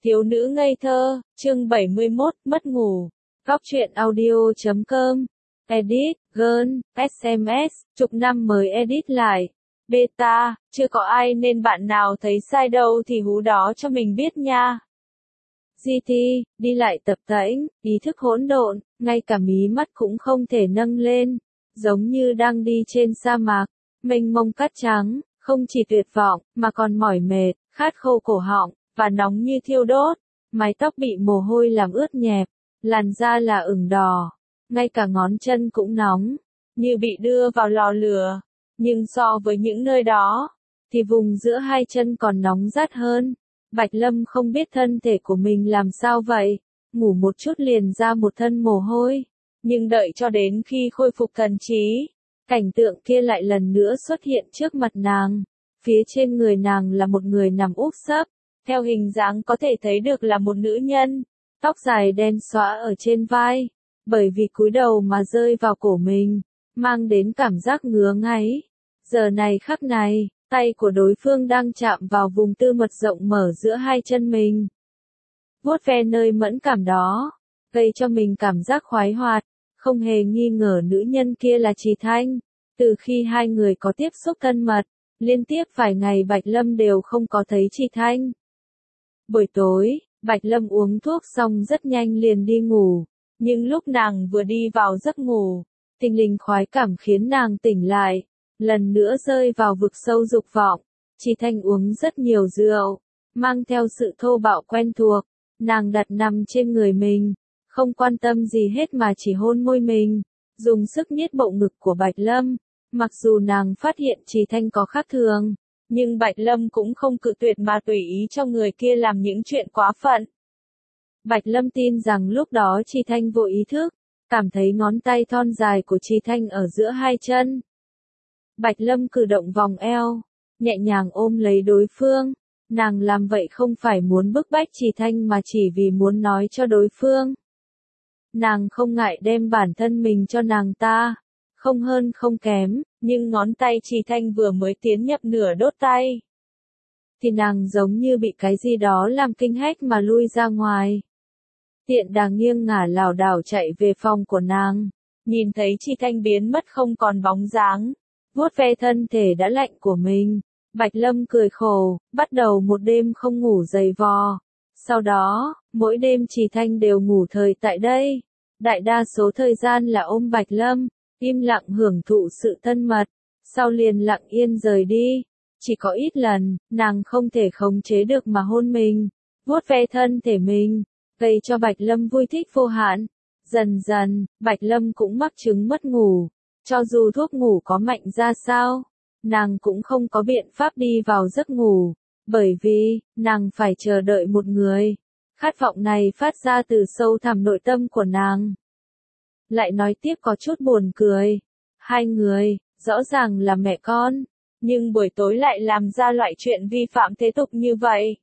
Thiếu nữ ngây thơ, chương 71, mất ngủ. Góc truyện audio.com. Edit, Girl, SMS, chục năm mới edit lại. Beta, chưa có ai nên bạn nào thấy sai đâu thì hú đó cho mình biết nha. GT, đi lại tập tễnh, ý thức hỗn độn, ngay cả mí mắt cũng không thể nâng lên. Giống như đang đi trên sa mạc, mênh mông cát trắng, không chỉ tuyệt vọng, mà còn mỏi mệt, khát khô cổ họng, và nóng như thiêu đốt. Mái tóc bị mồ hôi làm ướt nhẹp, làn da là ửng đỏ, ngay cả ngón chân cũng nóng, như bị đưa vào lò lửa. Nhưng so với những nơi đó, thì vùng giữa hai chân còn nóng rát hơn. Bạch Lâm không biết thân thể của mình làm sao vậy, ngủ một chút liền ra một thân mồ hôi. Nhưng đợi cho đến khi khôi phục thần trí, cảnh tượng kia lại lần nữa xuất hiện trước mặt nàng. Phía trên người nàng là một người nằm úp sấp, theo hình dáng có thể thấy được là một nữ nhân, tóc dài đen xõa ở trên vai, bởi vì cúi đầu mà rơi vào cổ mình, mang đến cảm giác ngứa ngáy. Giờ này khắc này, tay của đối phương đang chạm vào vùng tư mật rộng mở giữa hai chân mình. Vuốt ve nơi mẫn cảm đó, gây cho mình cảm giác khoái hoạt, không hề nghi ngờ nữ nhân kia là Trì Thanh. Từ khi hai người có tiếp xúc thân mật, liên tiếp vài ngày Bạch Lâm đều không có thấy Trì Thanh. Buổi tối, Bạch Lâm uống thuốc xong rất nhanh liền đi ngủ, nhưng lúc nàng vừa đi vào giấc ngủ, thình lình khoái cảm khiến nàng tỉnh lại, lần nữa rơi vào vực sâu dục vọng. Trì Thanh uống rất nhiều rượu, mang theo sự thô bạo quen thuộc, nàng đặt nằm trên người mình, không quan tâm gì hết mà chỉ hôn môi mình, dùng sức nhét bộ ngực của Bạch Lâm. Mặc dù nàng phát hiện Trì Thanh có khác thường, nhưng Bạch Lâm cũng không cự tuyệt mà tùy ý cho người kia làm những chuyện quá phận. Bạch Lâm tin rằng lúc đó Trì Thanh vô ý thức, cảm thấy ngón tay thon dài của Trì Thanh ở giữa hai chân. Bạch Lâm cử động vòng eo, nhẹ nhàng ôm lấy đối phương. Nàng làm vậy không phải muốn bức bách Trì Thanh mà chỉ vì muốn nói cho đối phương. Nàng không ngại đem bản thân mình cho nàng ta, không hơn không kém, nhưng ngón tay Trì Thanh vừa mới tiến nhập nửa đốt tay, thì nàng giống như bị cái gì đó làm kinh hách mà lui ra ngoài. Tiện đà nghiêng ngả lảo đảo chạy về phòng của nàng, nhìn thấy Trì Thanh biến mất không còn bóng dáng, vuốt ve thân thể đã lạnh của mình. Bạch Lâm cười khổ, bắt đầu một đêm không ngủ dày vò. Sau đó, mỗi đêm Trì Thanh đều ngủ thời tại đây. Đại đa số thời gian là ôm Bạch Lâm, im lặng hưởng thụ sự thân mật, sau liền lặng yên rời đi. Chỉ có ít lần, nàng không thể khống chế được mà hôn mình, vuốt ve thân thể mình, gây cho Bạch Lâm vui thích vô hạn. Dần dần, Bạch Lâm cũng mắc chứng mất ngủ. Cho dù thuốc ngủ có mạnh ra sao, nàng cũng không có biện pháp đi vào giấc ngủ, bởi vì, nàng phải chờ đợi một người. Khát vọng này phát ra từ sâu thẳm nội tâm của nàng. Lại nói tiếp có chút buồn cười. Hai người, rõ ràng là mẹ con, nhưng buổi tối lại làm ra loại chuyện vi phạm thế tục như vậy.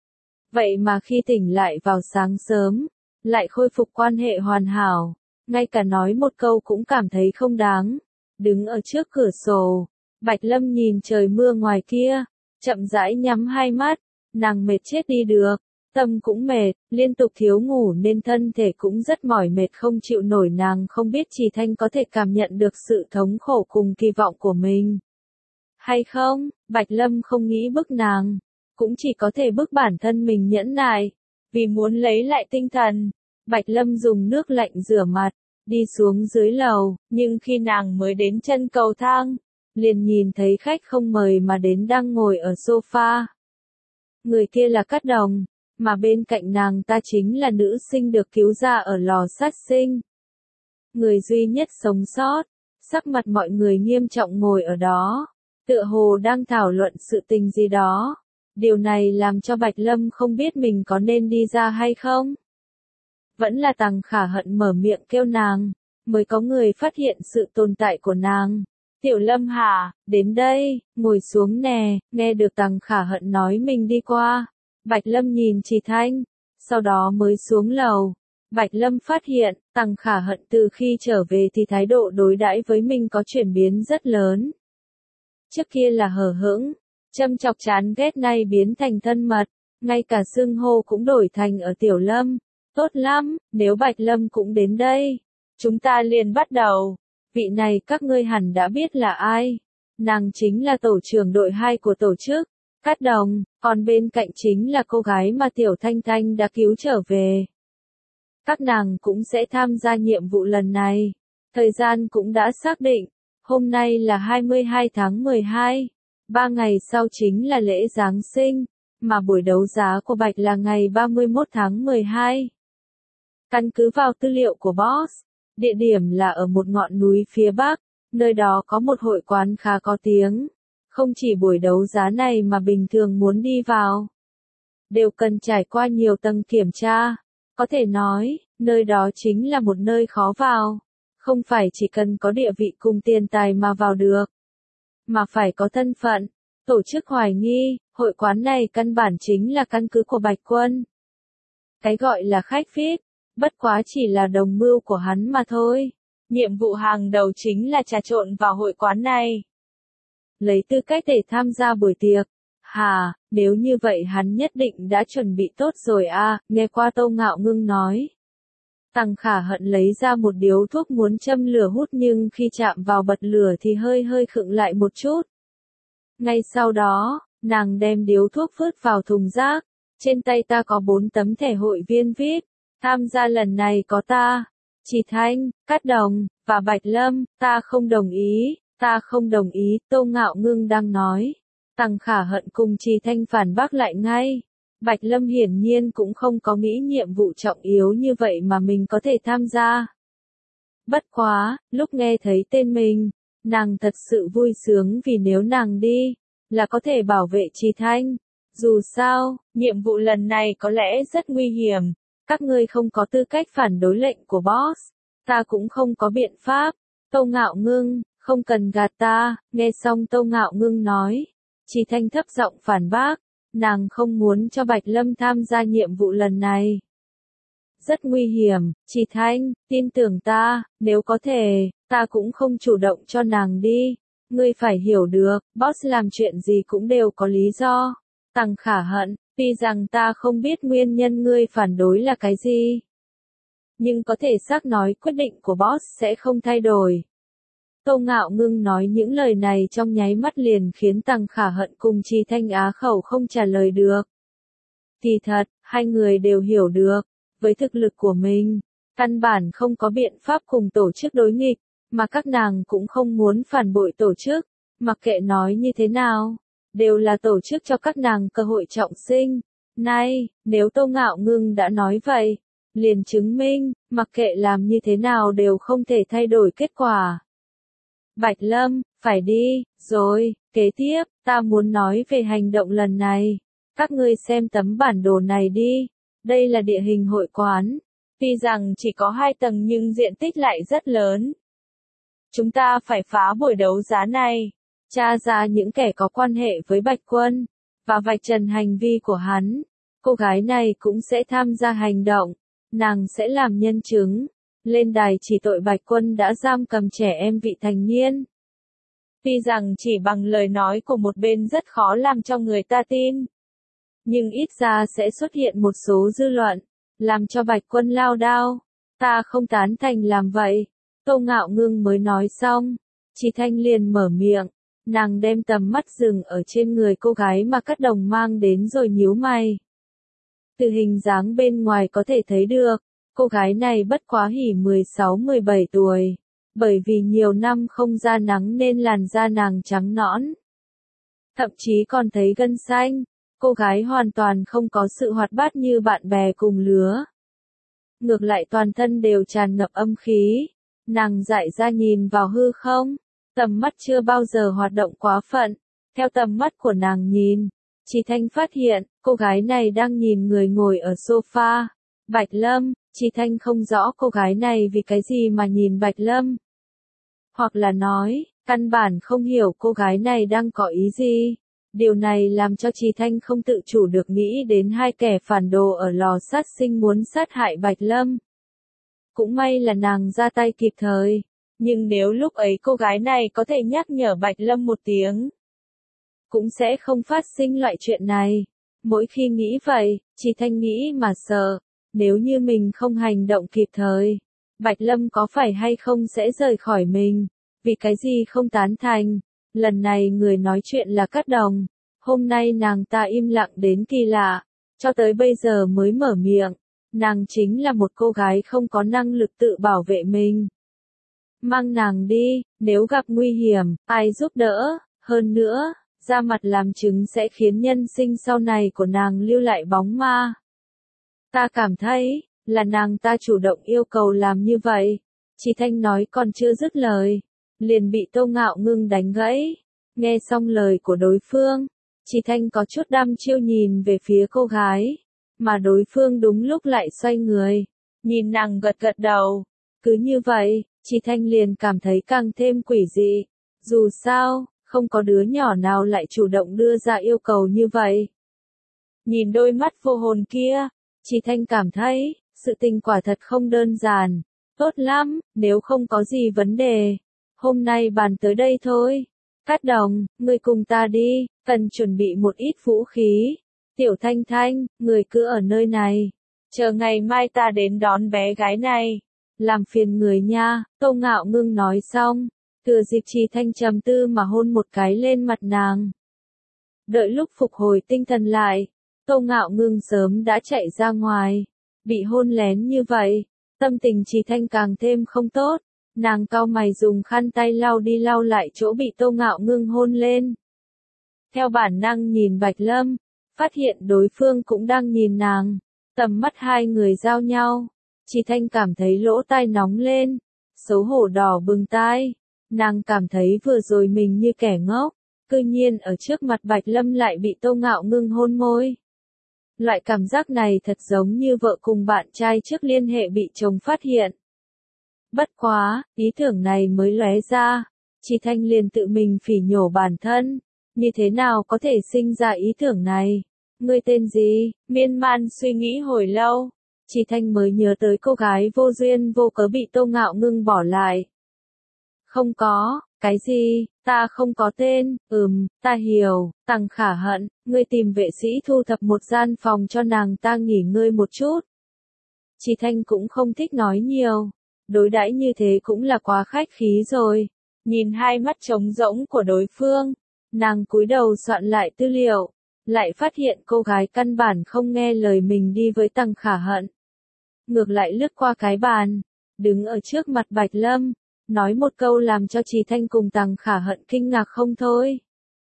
Vậy mà khi tỉnh lại vào sáng sớm, lại khôi phục quan hệ hoàn hảo, ngay cả nói một câu cũng cảm thấy không đáng. Đứng ở trước cửa sổ, Bạch Lâm nhìn trời mưa ngoài kia, chậm rãi nhắm hai mắt, nàng mệt chết đi được, tâm cũng mệt, liên tục thiếu ngủ nên thân thể cũng rất mỏi mệt không chịu nổi. Nàng không biết Trì Thanh có thể cảm nhận được sự thống khổ cùng kỳ vọng của mình hay không. Bạch Lâm không nghĩ bức nàng, cũng chỉ có thể bức bản thân mình nhẫn nại, vì muốn lấy lại tinh thần. Bạch Lâm dùng nước lạnh rửa mặt, đi xuống dưới lầu, nhưng khi nàng mới đến chân cầu thang, liền nhìn thấy khách không mời mà đến đang ngồi ở sofa. Người kia là Cát Đồng, mà bên cạnh nàng ta chính là nữ sinh được cứu ra ở lò sát sinh. Người duy nhất sống sót, sắc mặt mọi người nghiêm trọng ngồi ở đó, tựa hồ đang thảo luận sự tình gì đó. Điều này làm cho Bạch Lâm không biết mình có nên đi ra hay không. Vẫn là Tằng Khả Hận mở miệng kêu nàng, mới có người phát hiện sự tồn tại của nàng. Tiểu Lâm hả, đến đây, ngồi xuống nè. Nghe được Tằng Khả Hận nói mình đi qua, Bạch Lâm nhìn Trì Thanh, sau đó mới xuống lầu. Bạch Lâm phát hiện, Tằng Khả Hận từ khi trở về thì thái độ đối đãi với mình có chuyển biến rất lớn. Trước kia là hờ hững, châm chọc chán ghét, nay biến thành thân mật, ngay cả xưng hô cũng đổi thành ở Tiểu Lâm. Tốt lắm, nếu Bạch Lâm cũng đến đây, chúng ta liền bắt đầu. Vị này các ngươi hẳn đã biết là ai. Nàng chính là tổ trưởng đội 2 của tổ chức, Cát Đồng, còn bên cạnh chính là cô gái mà Tiểu Thanh Thanh đã cứu trở về. Các nàng cũng sẽ tham gia nhiệm vụ lần này. Thời gian cũng đã xác định, hôm nay là 22 tháng 12, 3 ngày sau chính là lễ Giáng sinh, mà buổi đấu giá của Bạch là ngày 31 tháng 12. Căn cứ vào tư liệu của Boss, địa điểm là ở một ngọn núi phía Bắc, nơi đó có một hội quán khá có tiếng. Không chỉ buổi đấu giá này mà bình thường muốn đi vào, đều cần trải qua nhiều tầng kiểm tra. Có thể nói, nơi đó chính là một nơi khó vào. Không phải chỉ cần có địa vị cùng tiền tài mà vào được, mà phải có thân phận. Tổ chức hoài nghi, hội quán này căn bản chính là căn cứ của Bạch Quân. Cái gọi là khách VIP, bất quá chỉ là đồng mưu của hắn mà thôi. Nhiệm vụ hàng đầu chính là trà trộn vào hội quán này, lấy tư cách để tham gia buổi tiệc. Hà, nếu như vậy hắn nhất định đã chuẩn bị tốt rồi à, nghe qua Tô Ngạo Ngưng nói. Tằng Khả Hận lấy ra một điếu thuốc muốn châm lửa hút nhưng khi chạm vào bật lửa thì hơi khựng lại một chút. Ngay sau đó, nàng đem điếu thuốc vứt vào thùng rác. Trên tay ta có 4 tấm thẻ hội viên VIP. Tham gia lần này có ta, Chỉ Thanh, Cát Đồng, và Bạch Lâm. Ta không đồng ý, Tô Ngạo Ngưng đang nói. Tằng Khả Hận cùng Trì Thanh phản bác lại ngay. Bạch Lâm hiển nhiên cũng không có nghĩ nhiệm vụ trọng yếu như vậy mà mình có thể tham gia. Bất quá, lúc nghe thấy tên mình, nàng thật sự vui sướng vì nếu nàng đi, là có thể bảo vệ Trì Thanh. Dù sao, nhiệm vụ lần này có lẽ rất nguy hiểm. Các ngươi không có tư cách phản đối lệnh của boss. Ta cũng không có biện pháp. Tô Ngạo Ngưng, không cần gạt ta. Nghe xong Tô Ngạo Ngưng nói, Trì Thanh thấp giọng phản bác. Nàng không muốn cho Bạch Lâm tham gia nhiệm vụ lần này. Rất nguy hiểm, Trì Thanh, tin tưởng ta, nếu có thể, ta cũng không chủ động cho nàng đi. Ngươi phải hiểu được, boss làm chuyện gì cũng đều có lý do. Tằng Khả Hận, tuy rằng ta không biết nguyên nhân ngươi phản đối là cái gì, nhưng có thể xác nói quyết định của boss sẽ không thay đổi. Tô Ngạo Ngưng nói những lời này trong nháy mắt liền khiến Tằng Khả Hận cùng Trì Thanh á khẩu không trả lời được. Thì thật, hai người đều hiểu được, với thực lực của mình, căn bản không có biện pháp cùng tổ chức đối nghịch, mà các nàng cũng không muốn phản bội tổ chức, mặc kệ nói như thế nào, đều là tổ chức cho các nàng cơ hội trọng sinh. Nay, nếu Tô Ngạo Ngưng đã nói vậy, liền chứng minh, mặc kệ làm như thế nào đều không thể thay đổi kết quả. Bạch Lâm, phải đi, rồi, kế tiếp, ta muốn nói về hành động lần này. Các ngươi xem tấm bản đồ này đi, đây là địa hình hội quán. Tuy rằng chỉ có 2 tầng nhưng diện tích lại rất lớn. Chúng ta phải phá buổi đấu giá này, tra ra những kẻ có quan hệ với Bạch Quân, và vạch trần hành vi của hắn. Cô gái này cũng sẽ tham gia hành động, nàng sẽ làm nhân chứng, lên đài chỉ tội Bạch Quân đã giam cầm trẻ em vị thành niên. Tuy rằng chỉ bằng lời nói của một bên rất khó làm cho người ta tin, nhưng ít ra sẽ xuất hiện một số dư luận, làm cho Bạch Quân lao đao. Ta không tán thành làm vậy. Tô Ngạo Ngưng mới nói xong, Trì Thanh liền mở miệng, nàng đem tầm mắt dừng ở trên người cô gái mà Cát Đồng mang đến rồi nhíu mày. Từ hình dáng bên ngoài có thể thấy được, cô gái này bất quá hỉ 16-17 tuổi, bởi vì nhiều năm không ra nắng nên làn da nàng trắng nõn. Thậm chí còn thấy gân xanh, cô gái hoàn toàn không có sự hoạt bát như bạn bè cùng lứa. Ngược lại toàn thân đều tràn ngập âm khí, nàng dại ra nhìn vào hư không, tầm mắt chưa bao giờ hoạt động quá phận. Theo tầm mắt của nàng nhìn, Trì Thanh phát hiện, cô gái này đang nhìn người ngồi ở sofa. Bạch Lâm, Trì Thanh không rõ cô gái này vì cái gì mà nhìn Bạch Lâm. Hoặc là nói, căn bản không hiểu cô gái này đang có ý gì. Điều này làm cho Trì Thanh không tự chủ được nghĩ đến 2 kẻ phản đồ ở lò sát sinh muốn sát hại Bạch Lâm. Cũng may là nàng ra tay kịp thời, nhưng nếu lúc ấy cô gái này có thể nhắc nhở Bạch Lâm một tiếng, cũng sẽ không phát sinh loại chuyện này. Mỗi khi nghĩ vậy, Trì Thanh nghĩ mà sợ, nếu như mình không hành động kịp thời, Bạch Lâm có phải hay không sẽ rời khỏi mình, vì cái gì không tán thành. Lần này người nói chuyện là Cát Đồng, hôm nay nàng ta im lặng đến kỳ lạ, cho tới bây giờ mới mở miệng, nàng chính là một cô gái không có năng lực tự bảo vệ mình. Mang nàng đi, nếu gặp nguy hiểm, ai giúp đỡ, hơn nữa, ra mặt làm chứng sẽ khiến nhân sinh sau này của nàng lưu lại bóng ma. Ta cảm thấy, là nàng ta chủ động yêu cầu làm như vậy. Trì Thanh nói còn chưa dứt lời, liền bị Tô Ngạo Ngưng đánh gãy. Nghe xong lời của đối phương, Trì Thanh có chút đăm chiêu nhìn về phía cô gái, mà đối phương đúng lúc lại xoay người, nhìn nàng gật gật đầu. Cứ như vậy, Trì Thanh liền cảm thấy càng thêm quỷ dị. Dù sao, không có đứa nhỏ nào lại chủ động đưa ra yêu cầu như vậy. Nhìn đôi mắt vô hồn kia, Trì Thanh cảm thấy, sự tình quả thật không đơn giản. Tốt lắm, nếu không có gì vấn đề, hôm nay bàn tới đây thôi. Cát Đồng, ngươi cùng ta đi, cần chuẩn bị một ít vũ khí. Tiểu Thanh Thanh, người cứ ở nơi này, chờ ngày mai ta đến đón bé gái này. Làm phiền người nha, Tô Ngạo Ngưng nói xong, thừa dịp Trì Thanh trầm tư mà hôn một cái lên mặt nàng. Đợi lúc phục hồi tinh thần lại, Tô Ngạo Ngưng sớm đã chạy ra ngoài, bị hôn lén như vậy, tâm tình Trì Thanh càng thêm không tốt, nàng cau mày dùng khăn tay lau đi lau lại chỗ bị Tô Ngạo Ngưng hôn lên. Theo bản năng nhìn Bạch Lâm, phát hiện đối phương cũng đang nhìn nàng, tầm mắt hai người giao nhau, Trì Thanh cảm thấy lỗ tai nóng lên, xấu hổ đỏ bừng tai, nàng cảm thấy vừa rồi mình như kẻ ngốc, cư nhiên ở trước mặt Bạch Lâm lại bị Tô Ngạo Ngưng hôn môi. Loại cảm giác này thật giống như vợ cùng bạn trai trước liên hệ bị chồng phát hiện. Bất quá, ý tưởng này mới lóe ra, Trì Thanh liền tự mình phỉ nhổ bản thân, như thế nào có thể sinh ra ý tưởng này? Ngươi tên gì? Miên man suy nghĩ hồi lâu, Trì Thanh mới nhớ tới cô gái vô duyên vô cớ bị Tô Ngạo Ngưng bỏ lại. Không có, cái gì, ta không có tên, ta hiểu, Tằng Khả Hận, ngươi tìm vệ sĩ thu thập một gian phòng cho nàng ta nghỉ ngơi một chút. Trì Thanh cũng không thích nói nhiều, đối đãi như thế cũng là quá khách khí rồi. Nhìn hai mắt trống rỗng của đối phương, nàng cúi đầu soạn lại tư liệu, lại phát hiện cô gái căn bản không nghe lời mình đi với Tằng Khả Hận. Ngược lại lướt qua cái bàn, đứng ở trước mặt Bạch Lâm, nói một câu làm cho Trì Thanh cùng Tằng Khả Hận kinh ngạc không thôi.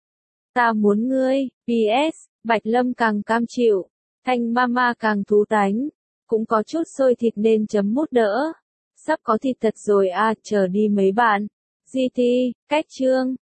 Ta muốn ngươi, PS, Bạch Lâm càng cam chịu, Thanh Mama càng thú tánh, cũng có chút sôi thịt nên chấm mút đỡ. Sắp có thịt thật rồi à, chờ đi mấy bạn. GT, cách chương.